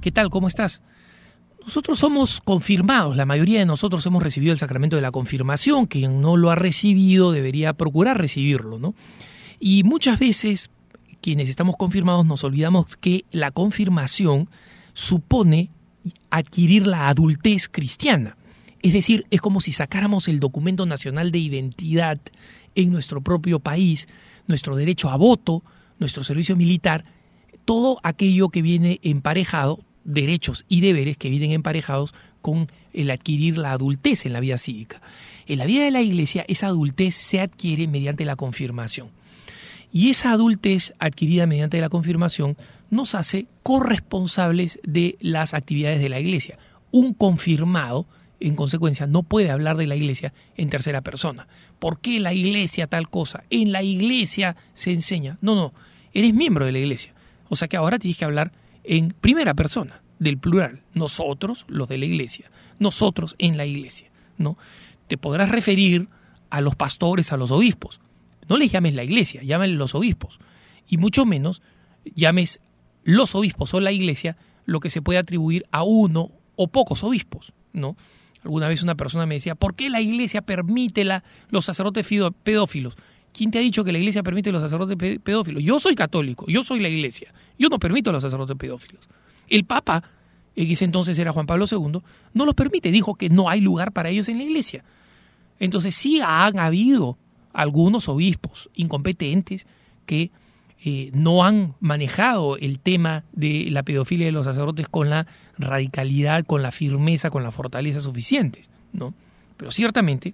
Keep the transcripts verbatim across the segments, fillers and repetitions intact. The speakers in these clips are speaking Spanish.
¿Qué tal? ¿Cómo estás? Nosotros somos confirmados, la mayoría de nosotros hemos recibido el sacramento de la confirmación. Quien no lo ha recibido debería procurar recibirlo, ¿no? Y muchas veces quienes estamos confirmados nos olvidamos que la confirmación supone adquirir la adultez cristiana. Es decir, es como si sacáramos el documento nacional de identidad en nuestro propio país, nuestro derecho a voto, nuestro servicio militar, todo aquello que viene emparejado, derechos y deberes que vienen emparejados con el adquirir la adultez en la vida cívica. En la vida de la Iglesia, esa adultez se adquiere mediante la confirmación. Y esa adultez adquirida mediante la confirmación nos hace corresponsables de las actividades de la Iglesia. Un confirmado, en consecuencia, no puede hablar de la Iglesia en tercera persona. ¿Por qué la Iglesia tal cosa? En la Iglesia se enseña. No, no, eres miembro de la Iglesia. O sea que ahora tienes que hablar en primera persona, del plural. Nosotros, los de la Iglesia. Nosotros en la Iglesia, ¿no? Te podrás referir a los pastores, a los obispos. No les llames la Iglesia, llámales los obispos. Y mucho menos llames los obispos o la Iglesia lo que se puede atribuir a uno o pocos obispos, ¿no? Alguna vez una persona me decía, ¿por qué la Iglesia permite la, los sacerdotes pedófilos? ¿Quién te ha dicho que la Iglesia permite los sacerdotes pedófilos? Yo soy católico, yo soy la Iglesia. Yo no permito a los sacerdotes pedófilos. El Papa, en ese entonces era Juan Pablo segundo, no los permite. Dijo que no hay lugar para ellos en la Iglesia. Entonces sí han habido algunos obispos incompetentes que eh, no han manejado el tema de la pedofilia de los sacerdotes con la radicalidad, con la firmeza, con la fortaleza suficientes, ¿no? Pero ciertamente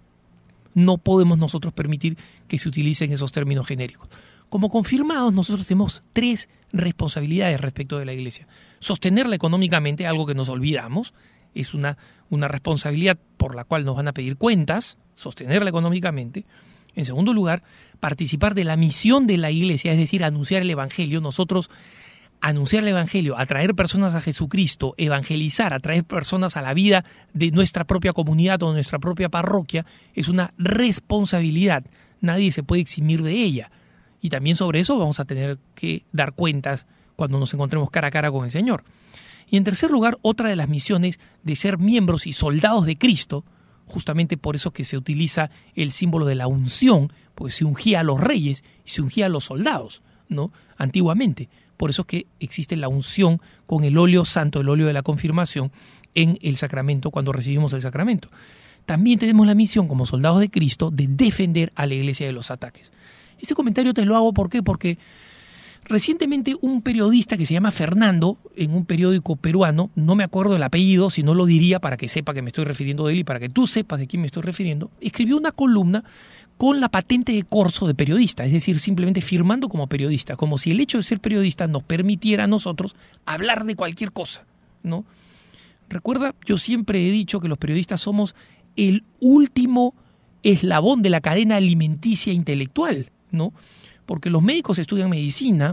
no podemos nosotros permitir que se utilicen esos términos genéricos. Como confirmados, nosotros tenemos tres responsabilidades respecto de la Iglesia. Sostenerla económicamente, algo que nos olvidamos, es una, una responsabilidad por la cual nos van a pedir cuentas, sostenerla económicamente. En segundo lugar, participar de la misión de la Iglesia, es decir, anunciar el Evangelio. Nosotros anunciar el Evangelio, atraer personas a Jesucristo, evangelizar, atraer personas a la vida de nuestra propia comunidad o de nuestra propia parroquia, es una responsabilidad. Nadie se puede eximir de ella. Y también sobre eso vamos a tener que dar cuentas cuando nos encontremos cara a cara con el Señor. Y en tercer lugar, otra de las misiones de ser miembros y soldados de Cristo, justamente por eso que se utiliza el símbolo de la unción, porque se ungía a los reyes y se ungía a los soldados, ¿no? Antiguamente. Por eso es que existe la unción con el óleo santo, el óleo de la confirmación, en el sacramento, cuando recibimos el sacramento. También tenemos la misión como soldados de Cristo de defender a la Iglesia de los ataques. Este comentario te lo hago ¿por qué? Porque recientemente un periodista que se llama Fernando, en un periódico peruano, no me acuerdo el apellido, si no lo diría para que sepa que me estoy refiriendo de él y para que tú sepas de quién me estoy refiriendo, escribió una columna con la patente de corso de periodista, es decir, simplemente firmando como periodista, como si el hecho de ser periodista nos permitiera a nosotros hablar de cualquier cosa, ¿no? Recuerda, yo siempre he dicho que los periodistas somos el último eslabón de la cadena alimenticia intelectual, ¿no? Porque los médicos estudian medicina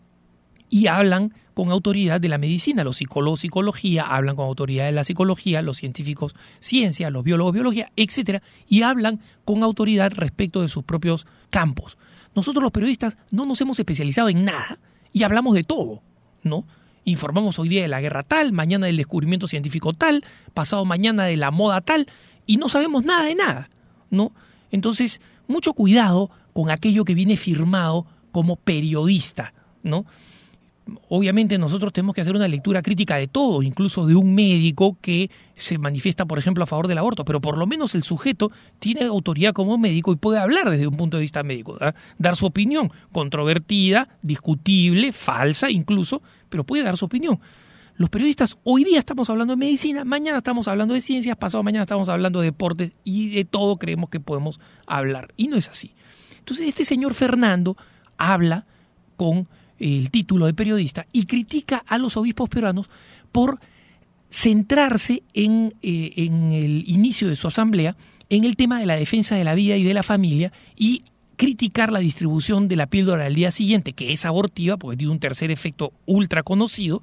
y hablan con autoridad de la medicina, los psicólogos psicología hablan con autoridad de la psicología, los científicos ciencia, los biólogos biología, etcétera, y hablan con autoridad respecto de sus propios campos. Nosotros los periodistas no nos hemos especializado en nada y hablamos de todo, ¿no? Informamos hoy día de la guerra tal, mañana del descubrimiento científico tal, pasado mañana de la moda tal, y no sabemos nada de nada, ¿no? Entonces, mucho cuidado con aquello que viene firmado como periodista, ¿no? Obviamente nosotros tenemos que hacer una lectura crítica de todo, incluso de un médico que se manifiesta, por ejemplo, a favor del aborto, pero por lo menos el sujeto tiene autoridad como médico y puede hablar desde un punto de vista médico, dar, dar su opinión, controvertida, discutible, falsa incluso, pero puede dar su opinión. Los periodistas hoy día estamos hablando de medicina, mañana estamos hablando de ciencias, pasado mañana estamos hablando de deportes y de todo creemos que podemos hablar, y no es así. Entonces este señor Fernando habla con el título de periodista y critica a los obispos peruanos por centrarse en, eh, en el inicio de su asamblea en el tema de la defensa de la vida y de la familia y criticar la distribución de la píldora al día siguiente, que es abortiva, porque tiene un tercer efecto ultra conocido,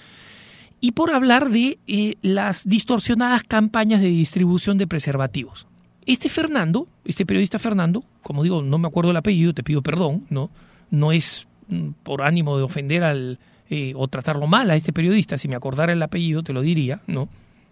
y por hablar de eh, las distorsionadas campañas de distribución de preservativos. Este Fernando, este periodista Fernando, como digo, no me acuerdo el apellido, te pido perdón, no, no es por ánimo de ofender al, eh, o tratarlo mal a este periodista, si me acordara el apellido te lo diría, ¿no?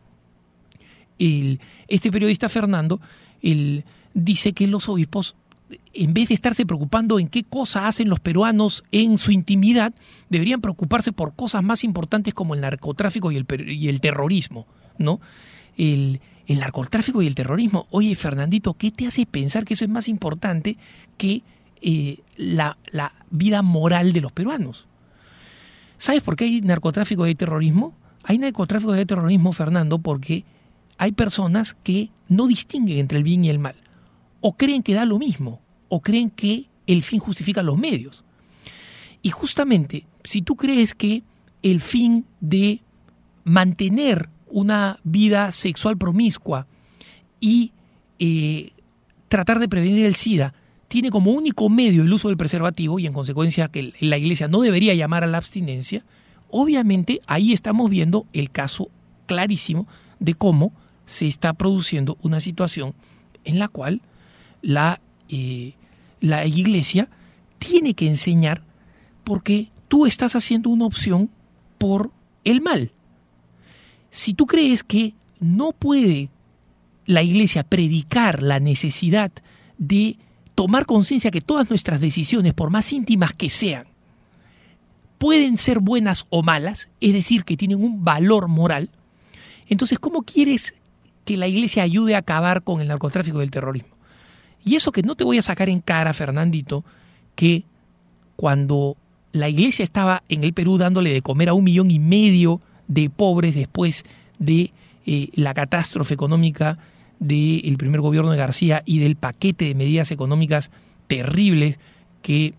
El, este periodista Fernando el, dice que los obispos, en vez de estarse preocupando en qué cosa hacen los peruanos en su intimidad, deberían preocuparse por cosas más importantes como el narcotráfico y el, y el terrorismo, ¿no? El, el narcotráfico y el terrorismo. Oye, Fernandito, ¿qué te hace pensar que eso es más importante que eh, la, la vida moral de los peruanos? ¿Sabes por qué hay narcotráfico y hay terrorismo? Hay narcotráfico y hay terrorismo, Fernando, porque hay personas que no distinguen entre el bien y el mal, o creen que da lo mismo, o creen que el fin justifica los medios. Y justamente, si tú crees que el fin de mantener una vida sexual promiscua y eh, tratar de prevenir el SIDA tiene como único medio el uso del preservativo, y en consecuencia que la Iglesia no debería llamar a la abstinencia, obviamente ahí estamos viendo el caso clarísimo de cómo se está produciendo una situación en la cual la, eh, la Iglesia tiene que enseñar porque tú estás haciendo una opción por el mal. Si tú crees que no puede la Iglesia predicar la necesidad de tomar conciencia que todas nuestras decisiones, por más íntimas que sean, pueden ser buenas o malas, es decir, que tienen un valor moral, entonces, ¿cómo quieres que la Iglesia ayude a acabar con el narcotráfico y el terrorismo? Y eso que no te voy a sacar en cara, Fernandito, que cuando la Iglesia estaba en el Perú dándole de comer a un millón y medio de pobres después de eh, la catástrofe económica del primer gobierno de García y del paquete de medidas económicas terribles que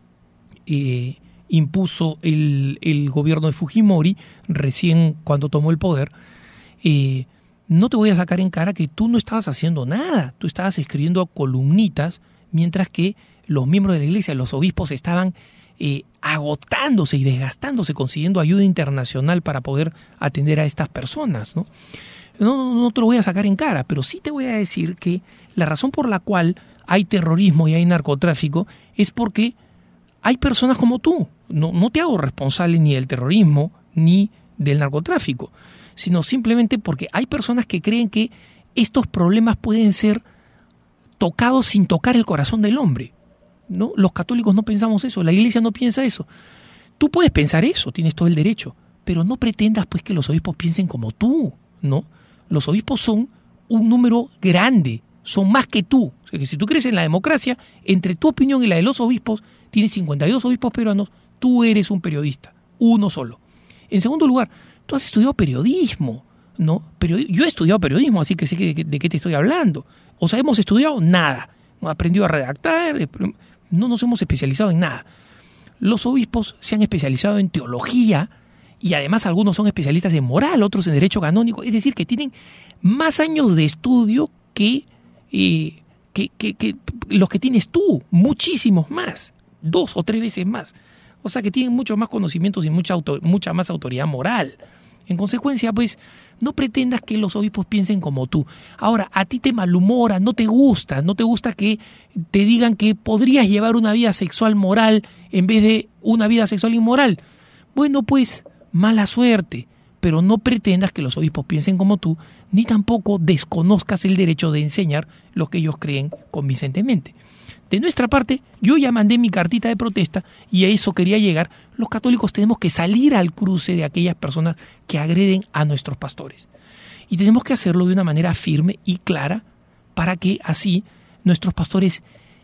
eh, impuso el, el gobierno de Fujimori recién cuando tomó el poder, eh, no te voy a sacar en cara que tú no estabas haciendo nada, tú estabas escribiendo columnitas mientras que los miembros de la Iglesia, los obispos, estaban eh, agotándose y desgastándose consiguiendo ayuda internacional para poder atender a estas personas, ¿no? No, no, no te lo voy a sacar en cara, pero sí te voy a decir que la razón por la cual hay terrorismo y hay narcotráfico es porque hay personas como tú. No, no te hago responsable ni del terrorismo ni del narcotráfico, sino simplemente porque hay personas que creen que estos problemas pueden ser tocados sin tocar el corazón del hombre, ¿no? Los católicos no pensamos eso, la Iglesia no piensa eso. Tú puedes pensar eso, tienes todo el derecho, pero no pretendas pues que los obispos piensen como tú, ¿no? Los obispos son un número grande, son más que tú. O sea que si tú crees en la democracia, entre tu opinión y la de los obispos, tienes cincuenta y dos obispos peruanos, tú eres un periodista, uno solo. En segundo lugar, tú has estudiado periodismo, ¿no? Periodi- Yo he estudiado periodismo, así que sé que, de, de qué te estoy hablando. O sea, hemos estudiado nada, hemos aprendido a redactar, no nos hemos especializado en nada. Los obispos se han especializado en teología, y además algunos son especialistas en moral, otros en derecho canónico, es decir, que tienen más años de estudio que, eh, que, que, que los que tienes tú, muchísimos más, dos o tres veces más. O sea que tienen muchos más conocimientos y mucha, auto, mucha más autoridad moral. En consecuencia, pues, no pretendas que los obispos piensen como tú. Ahora, a ti te malhumora, no te gusta, no te gusta que te digan que podrías llevar una vida sexual moral en vez de una vida sexual inmoral. Bueno, pues, mala suerte, pero no pretendas que los obispos piensen como tú, ni tampoco desconozcas el derecho de enseñar lo que ellos creen convincentemente. De nuestra parte, yo ya mandé mi cartita de protesta y a eso quería llegar. Los católicos tenemos que salir al cruce de aquellas personas que agreden a nuestros pastores. Y tenemos que hacerlo de una manera firme y clara para que así nuestros pastores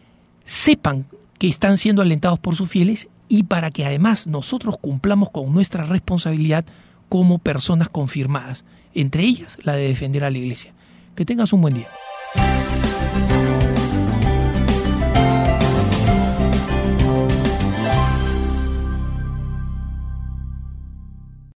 sepan que están siendo alentados por sus fieles y para que además nosotros cumplamos con nuestra responsabilidad como personas confirmadas, entre ellas la de defender a la Iglesia. Que tengas un buen día.